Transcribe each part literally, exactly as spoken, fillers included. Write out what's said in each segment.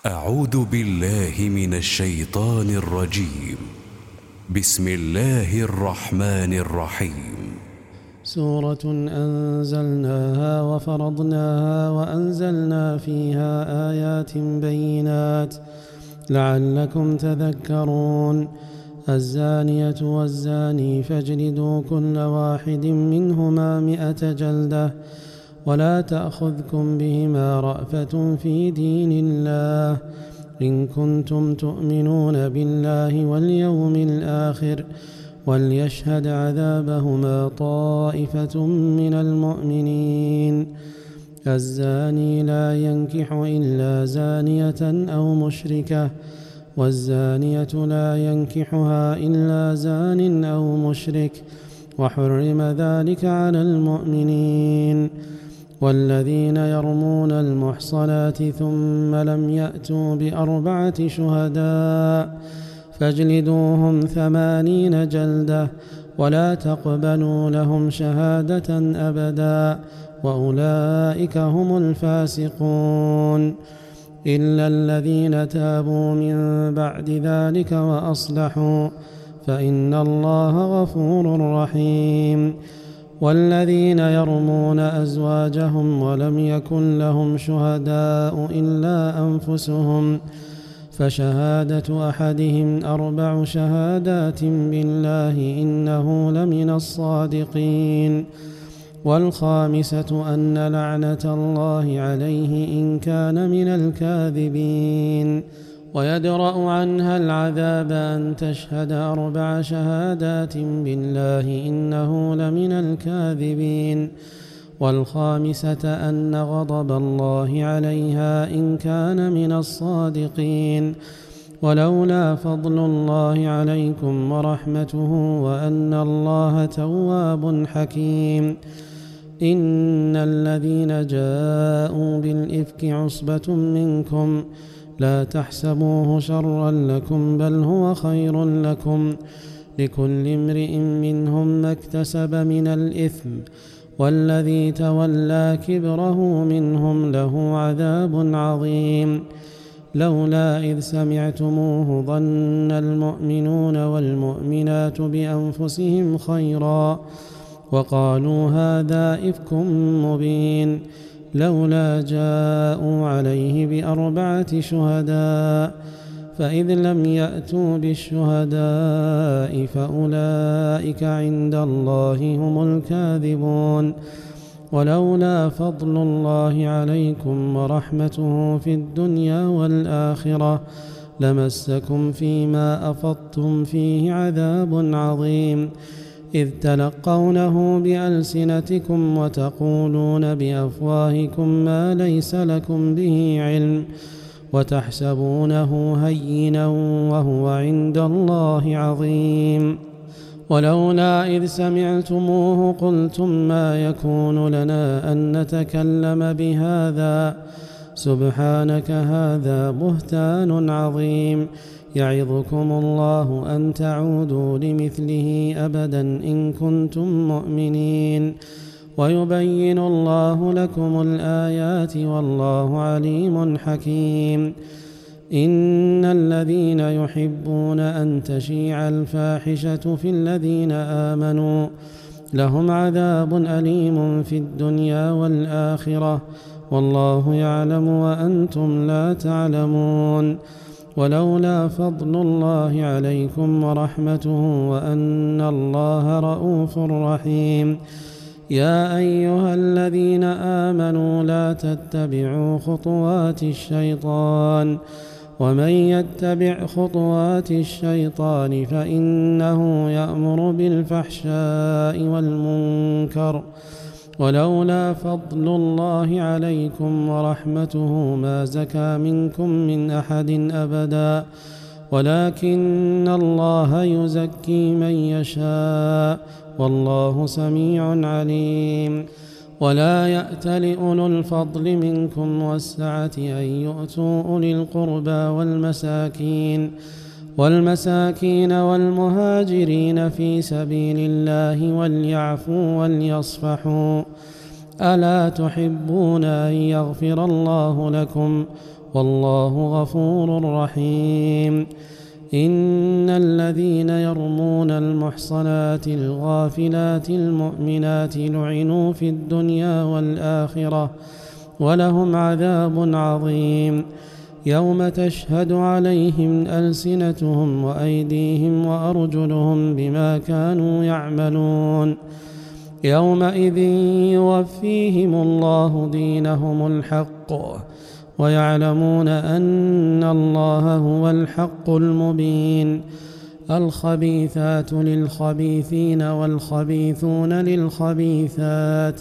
أعوذ بالله من الشيطان الرجيم. بسم الله الرحمن الرحيم. سورة أنزلناها وفرضناها وأنزلنا فيها آيات بينات لعلكم تذكرون. الزانية والزاني فاجلدوا كل واحد منهما مئة جلدة ولا تأخذكم بهما رأفة في دين الله إن كنتم تؤمنون بالله واليوم الآخر وليشهد عذابهما طائفة من المؤمنين. الزاني لا ينكح إلا زانية أو مشركة والزانية لا ينكحها إلا زان أو مشرك وحرم ذلك على المؤمنين. والذين يرمون المحصنات ثم لم يأتوا بأربعة شهداء فاجلدوهم ثمانين جلدة ولا تقبلوا لهم شهادة أبدا وأولئك هم الفاسقون إلا الذين تابوا من بعد ذلك وأصلحوا فإن الله غفور رحيم. والذين يرمون أزواجهم ولم يكن لهم شهداء إلا أنفسهم فشهادة أحدهم أربع شهادات بالله إنه لمن الصادقين. والخامسة أن لعنة الله عليه إن كان من الكاذبين. ويدرأ عنها العذاب أن تشهد أربع شهادات بالله إنه لمن الكاذبين. والخامسة أن غضب الله عليها إن كان من الصادقين. ولولا فضل الله عليكم ورحمته وأن الله تواب حكيم. إن الذين جاءوا بالإفك عصبة منكم لا تحسبوه شرا لكم بل هو خير لكم لكل امرئ منهم ما اكتسب من الإثم والذي تولى كبره منهم له عذاب عظيم. لولا إذ سمعتموه ظن المؤمنون والمؤمنات بأنفسهم خيرا وقالوا هذا إفك مبين. لولا جاءوا عليه بأربعة شهداء فإذ لم يأتوا بالشهداء فأولئك عند الله هم الكاذبون. ولولا فضل الله عليكم ورحمته في الدنيا والآخرة لمسكم فيما أفضتم فيه عذاب عظيم إذ تلقونه بألسنتكم وتقولون بأفواهكم ما ليس لكم به علم وتحسبونه هينا وهو عند الله عظيم. ولولا إذ سمعتموه قلتم ما يكون لنا أن نتكلم بهذا سبحانك هذا بهتان عظيم. يعظكم الله أن تعودوا لمثله أبدا إن كنتم مؤمنين. ويبين الله لكم الآيات والله عليم حكيم. إن الذين يحبون أن تشيع الفاحشة في الذين آمنوا لهم عذاب أليم في الدنيا والآخرة والله يعلم وأنتم لا تعلمون. ولولا فضل الله عليكم ورحمته وأن الله رؤوف رحيم. يا أيها الذين آمنوا لا تتبعوا خطوات الشيطان ومن يتبع خطوات الشيطان فإنه يأمر بالفحشاء والمنكر. ولولا فضل الله عليكم ورحمته ما زكى منكم من أحد أبدا ولكن الله يزكي من يشاء والله سميع عليم. ولا يأتل أولو الفضل منكم والسعة أن يؤتوا أولي القربى والمساكين والمساكين والمهاجرين في سبيل الله وليعفوا وليصفحوا ألا تحبون أن يغفر الله لكم والله غفور رحيم. إن الذين يرمون المحصنات الغافلات المؤمنات لعنوا في الدنيا والآخرة ولهم عذاب عظيم. يوم تشهد عليهم ألسنتهم وأيديهم وأرجلهم بما كانوا يعملون. يومئذ يوفيهم الله دينهم الحق ويعلمون أن الله هو الحق المبين. الخبيثات للخبيثين والخبيثون للخبيثات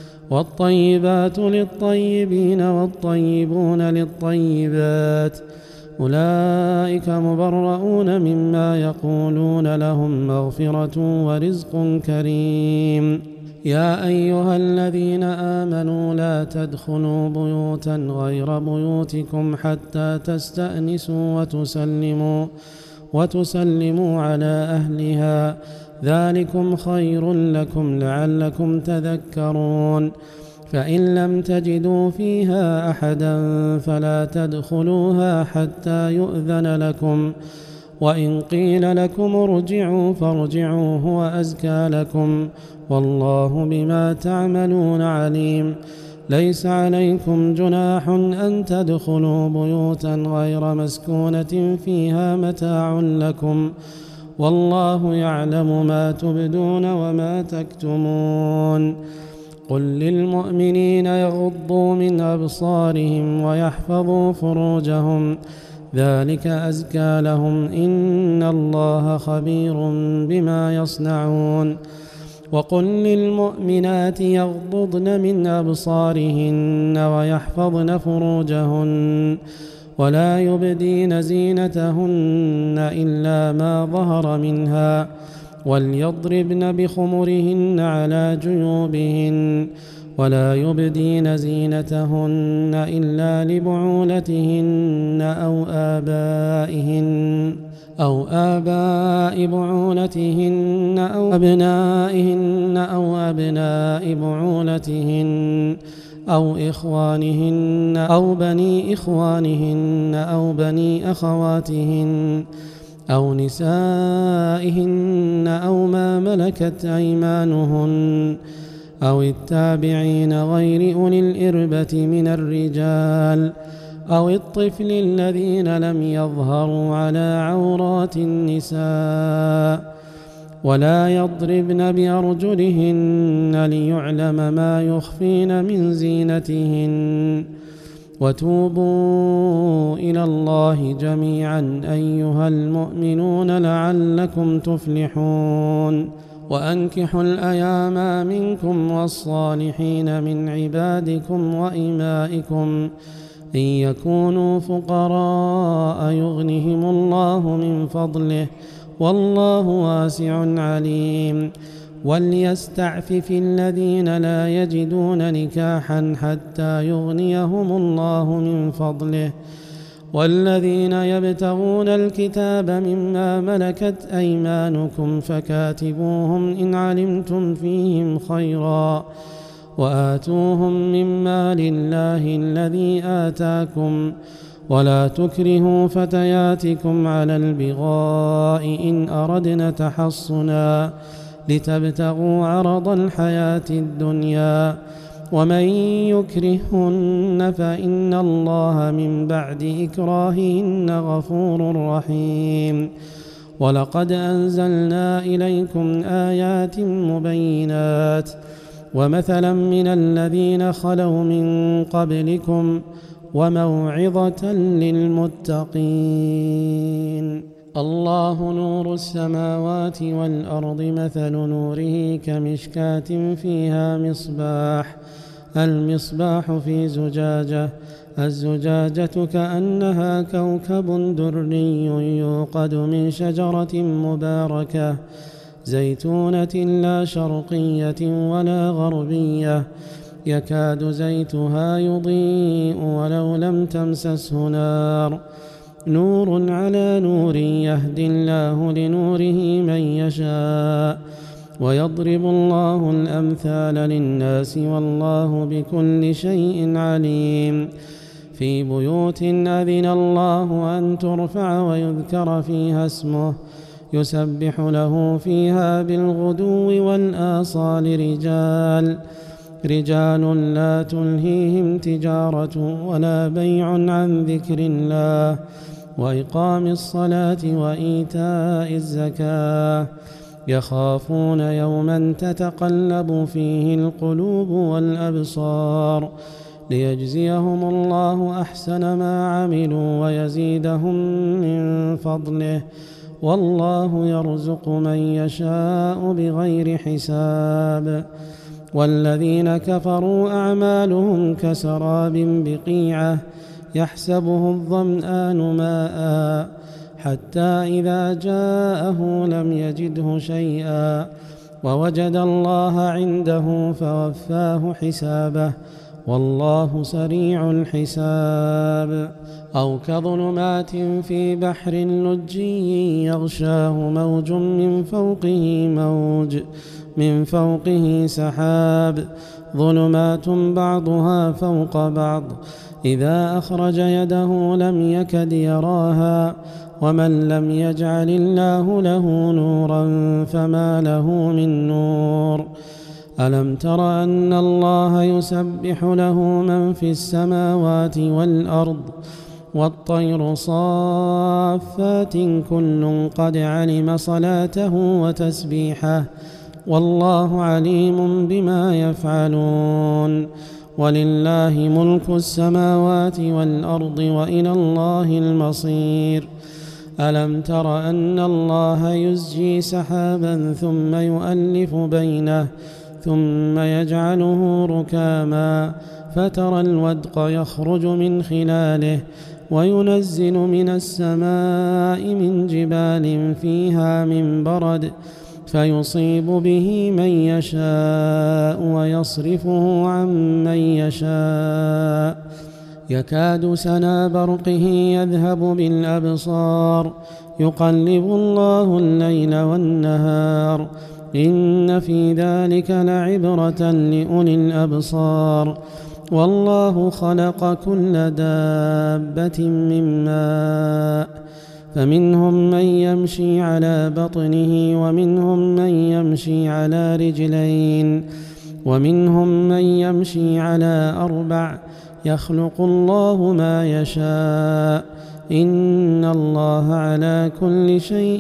والطيبات للطيبين والطيبون للطيبات أولئك مبرؤون مما يقولون لهم مغفرة ورزق كريم. يا أيها الذين آمنوا لا تدخلوا بيوتا غير بيوتكم حتى تستأنسوا وتسلموا وتسلموا على أهلها ذلكم خير لكم لعلكم تذكرون. فإن لم تجدوا فيها أحدا فلا تدخلوها حتى يؤذن لكم، وإن قيل لكم ارجعوا فارجعوا هو أزكى لكم، والله بما تعملون عليم. ليس عليكم جناح أن تدخلوا بيوتا غير مسكونة فيها متاع لكم، والله يعلم ما تبدون وما تكتمون. قل للمؤمنين يغضوا من أبصارهم ويحفظوا فروجهم ذلك أزكى لهم إن الله خبير بما يصنعون. وقل للمؤمنات يغضضن من أبصارهن ويحفظن فروجهن ولا يبدين زينتهن إلا ما ظهر منها، وليضربن بخمرهن على جيوبهن، ولا يبدين زينتهن إلا لبعولتهن أو آبائهن أو آباء بعولتهن أو أبنائهن أو أبناء بعولتهن أو إخوانهن أو بني إخوانهن أو بني أخواتهن أو نسائهن أو ما ملكت أيمانهن أو التابعين غير أولي الإربة من الرجال أو الطفل الذين لم يظهروا على عورات النساء، ولا يضربن بأرجلهن ليعلم ما يخفين من زينتهن. وتوبوا إلى الله جميعا أيها المؤمنون لعلكم تفلحون. وأنكحوا الأيام منكم والصالحين من عبادكم وإمائكم إن يكونوا فقراء يغنهم الله من فضله والله واسع عليم. وليستعفف الذين لا يجدون نكاحا حتى يغنيهم الله من فضله، والذين يبتغون الكتاب مما ملكت أيمانكم فكاتبوهم إن علمتم فيهم خيرا، وآتوهم مما لله الذي آتاكم، ولا تكرهوا فتياتكم على البغاء إن أردنا تحصنا لتبتغوا عرض الحياة الدنيا، ومن يكرهن فإن الله من بعد إكراههن غفور رحيم. ولقد أنزلنا إليكم آيات مبينات ومثلا من الذين خلوا من قبلكم وموعظة للمتقين. الله نور السماوات والأرض، مثل نوره كمشكاة فيها مصباح، المصباح في زجاجة، الزجاجة كأنها كوكب دري يوقد من شجرة مباركة زيتونة لا شرقية ولا غربية، يكاد زيتها يضيء ولو لم تمسسه نار، نور على نور يهدي الله لنوره من يشاء، ويضرب الله الأمثال للناس والله بكل شيء عليم. في بيوت أذن الله أن ترفع ويذكر فيها اسمه يسبح له فيها بالغدو والآصال رجال رجال لا تلهيهم تجارة ولا بيع عن ذكر الله وإقام الصلاة وإيتاء الزكاة يخافون يوما تتقلب فيه القلوب والأبصار ليجزيهم الله أحسن ما عملوا ويزيدهم من فضله والله يرزق من يشاء بغير حساب. والذين كفروا أعمالهم كسراب بقيعة يحسبه الظمآن ماء حتى إذا جاءه لم يجده شيئا ووجد الله عنده فوفاه حسابه والله سريع الحساب. أو كظلمات في بحر لجي يغشاه موج من فوقه موج من فوقه سحاب ظلمات بعضها فوق بعض إذا أخرج يده لم يكد يراها ومن لم يجعل الله له نورا فما له من نور. ألم تر أن الله يسبح له من في السماوات والأرض والطير صافات كل قد علم صلاته وتسبيحه والله عليم بما يفعلون. ولله ملك السماوات والأرض وإلى الله المصير. ألم تر أن الله يزجي سحابا ثم يؤلف بينه ثم يجعله ركاما فترى الودق يخرج من خلاله وينزل من السماء من جبال فيها من برد فيصيب به من يشاء ويصرفه عن من يشاء يكاد سنا برقه يذهب بالأبصار يقلب الله الليل والنهار إن في ذلك لعبرة لأولي الأبصار. والله خلق كل دابة من ماء فمنهم من يمشي على بطنه ومنهم من يمشي على رجلين ومنهم من يمشي على أربع يخلق الله ما يشاء إن الله على كل شيء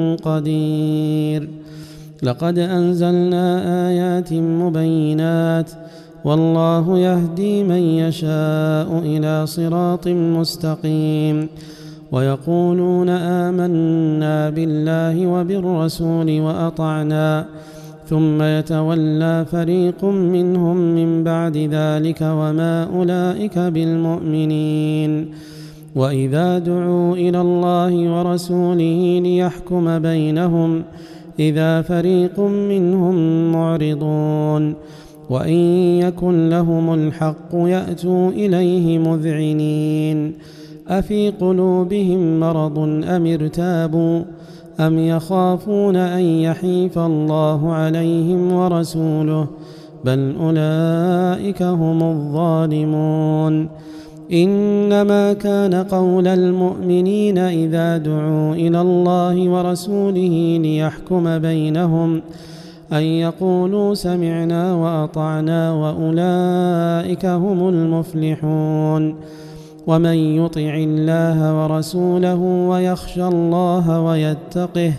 قدير. لقد أنزلنا آيات مبينات والله يهدي من يشاء إلى صراط مستقيم. ويقولون آمنا بالله وبالرسول وأطعنا ثم يتولى فريق منهم من بعد ذلك وما أولئك بالمؤمنين. وإذا دعوا إلى الله ورسوله ليحكم بينهم إذا فريق منهم معرضون وإن يكن لهم الحق يأتوا إليه مذعنين أفي قلوبهم مرض أم ارتابوا أم يخافون أن يحيف الله عليهم ورسوله بل أولئك هم الظالمون. إنما كان قول المؤمنين إذا دعوا إلى الله ورسوله ليحكم بينهم أن يقولوا سمعنا وأطعنا وأولئك هم المفلحون. ومن يطع الله ورسوله ويخشى الله ويتقه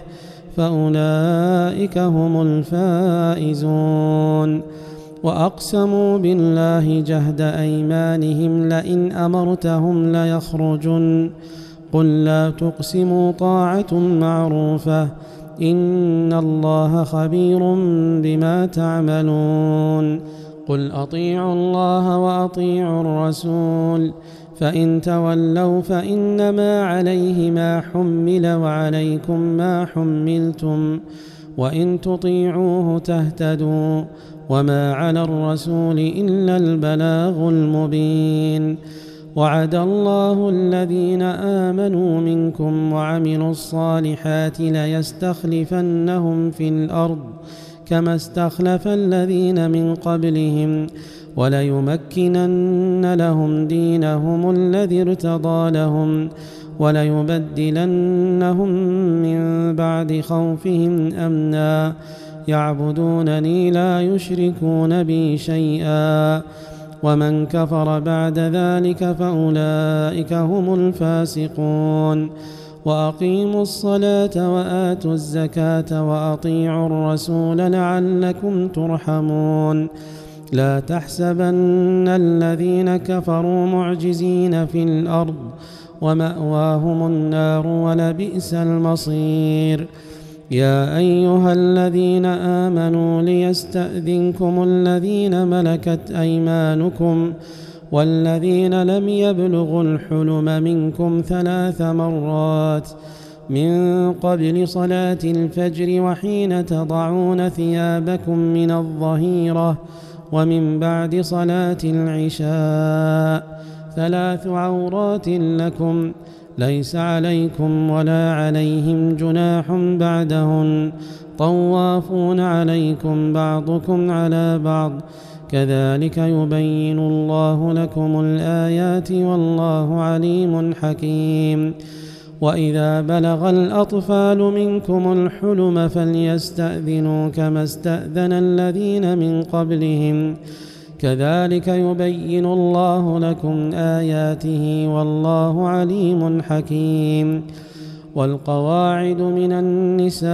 فأولئك هم الفائزون. وأقسموا بالله جهد أيمانهم لئن أمرتهم ليخرجن قل لا تقسموا طاعة معروفة إن الله خبير بما تعملون. قل أطيعوا الله وأطيعوا الرسول فإن تولوا فإنما عليه ما حمل وعليكم ما حملتم وإن تطيعوه تهتدوا وما على الرسول إلا البلاغ المبين. وعد الله الذين آمنوا منكم وعملوا الصالحات ليستخلفنهم في الأرض كما استخلف الذين من قبلهم وليمكنن لهم دينهم الذي ارتضى لهم وليبدلنهم من بعد خوفهم أمنا يعبدونني لا يشركون بي شيئا ومن كفر بعد ذلك فأولئك هم الفاسقون وأقيموا الصلاة وآتوا الزكاة وأطيعوا الرسول لعلكم ترحمون لا تحسبن الذين كفروا معجزين في الأرض ومأواهم النار ولبئس المصير يا أيها الذين آمنوا ليستأذنكم الذين ملكت أيمانكم والذين لم يبلغوا الحلم منكم ثلاث مرات من قبل صلاة الفجر وحين تضعون ثيابكم من الظهيرة ومن بعد صلاة العشاء ثلاث عورات لكم ليس عليكم ولا عليهم جناح بعدهن طوافون عليكم بعضكم على بعض كذلك يبين الله لكم الآيات والله عليم حكيم وإذا بلغ الأطفال منكم الحلم فليستأذنوا كما استأذن الذين من قبلهم كذلك يبين الله لكم آياته والله عليم حكيم والقواعد من النساء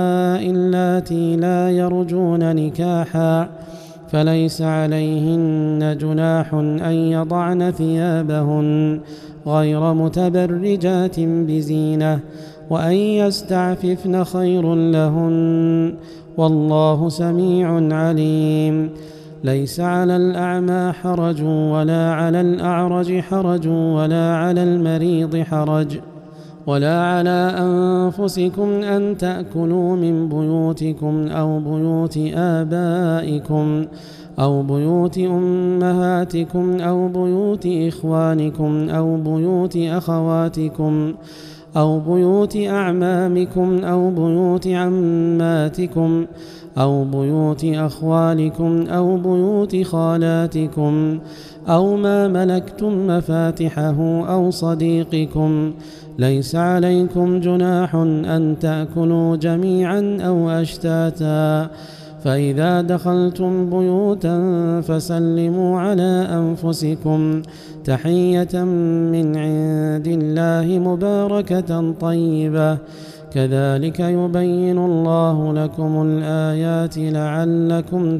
اللاتي لا يرجون نكاحا فليس عليهن جناح أن يضعن ثيابهن غير متبرجات بزينة وأن يستعففن خير لهن والله سميع عليم ليس على الأعمى حرج ولا على الأعرج حرج ولا على المريض حرج ولا على أنفسكم أن تأكلوا من بيوتكم أو بيوت آبائكم أو بيوت أمهاتكم أو بيوت إخوانكم أو بيوت أخواتكم أو بيوت أعمامكم أو بيوت عماتكم أو بيوت أخوالكم أو بيوت خالاتكم أو ما ملكتم مفاتحه أو صديقكم ليس عليكم جناح أن تأكلوا جميعا أو أشتاتا فإذا دخلتم بيوتا فسلموا على أنفسكم تحية من عند الله مباركة طيبة كذلك يبين الله لكم الآيات لعلكم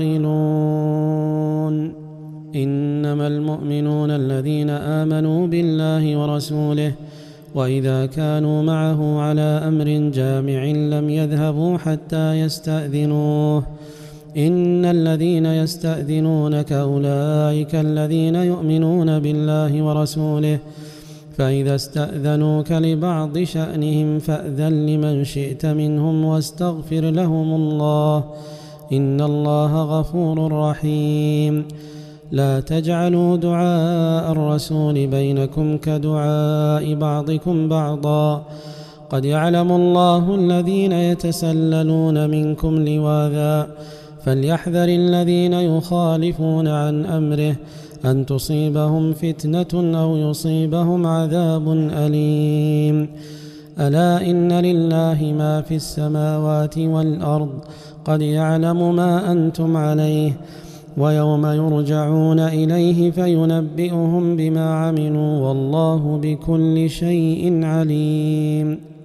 تعقلون إنما المؤمنون الذين آمنوا بالله ورسوله وإذا كانوا معه على أمر جامع لم يذهبوا حتى يستأذنوه إن الذين يستأذنونك أولئك الذين يؤمنون بالله ورسوله فإذا استأذنوك لبعض شأنهم فأذن لمن شئت منهم واستغفر لهم الله إن الله غفور رحيم لا تجعلوا دعاء الرسول بينكم كدعاء بعضكم بعضا قد يعلم الله الذين يتسللون منكم لواذا فليحذر الذين يخالفون عن أمره أن تصيبهم فتنة أو يصيبهم عذاب أليم ألا إن لله ما في السماوات والأرض قد يعلم ما أنتم عليه ويوم يرجعون إليه فينبئهم بما عملوا والله بكل شيء عليم.